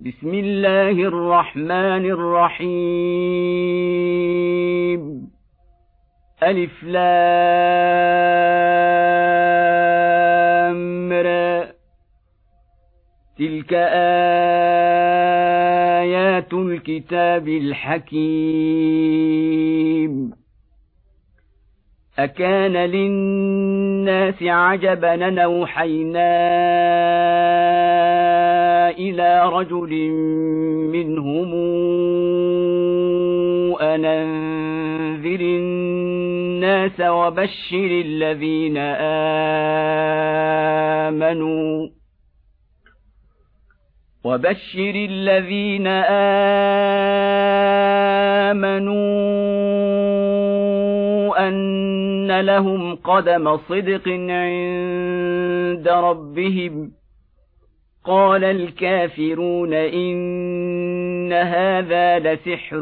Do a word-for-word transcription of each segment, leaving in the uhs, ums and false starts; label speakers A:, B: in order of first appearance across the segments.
A: بسم الله الرحمن الرحيم ألف لام را تلك آيات الكتاب الحكيم أكان للناس عجبا أن أوحينا إلى رجل منهم أن أنذر الناس وبشر الذين آمنوا وبشر الذين آمنوا أن لهم قدم صدق عند ربهم قال الكافرون إن هذا لسحر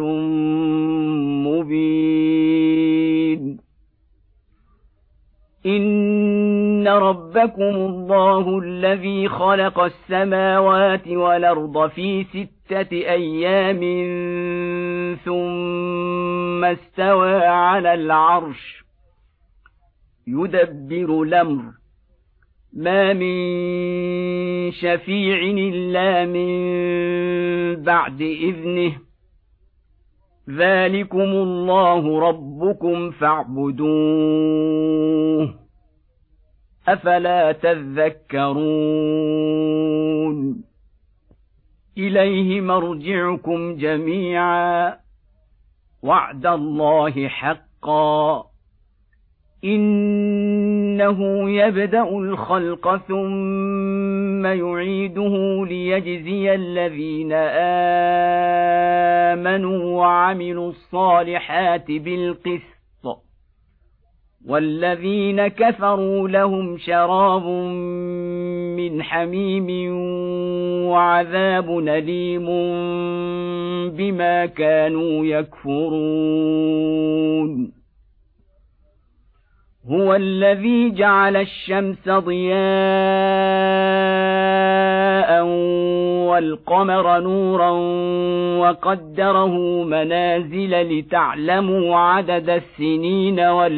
A: مبين إن ربكم الله الذي خلق السماوات والأرض في ستة أيام ثم استوى على العرش يدبر الأمر ما من شفيع إلا من بعد إذنه ذلكم الله ربكم فاعبدوه أفلا تذكرون إليه مرجعكم جميعا وعد الله حقا إنه يبدأ الخلق ثم يعيده ليجزي الذين آمنوا وعملوا الصالحات بالقسط والذين كفروا لهم شراب من حميم وعذاب أليم بما كانوا يكفرون هو الذي جعل الشمس ضياء والقمر نورا وقدره منازل لتعلموا عدد السنين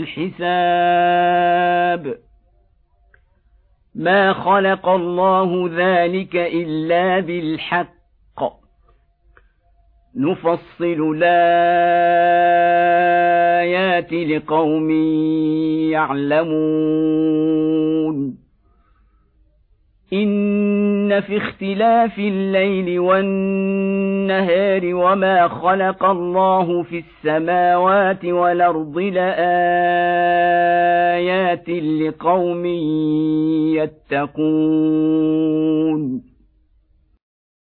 A: والحساب ما خلق الله ذلك إلا بالحق نفصل الآيات لقوم يعلمون إن في اختلاف الليل والنهار وما خلق الله في السماوات والأرض لآيات لقوم يتقون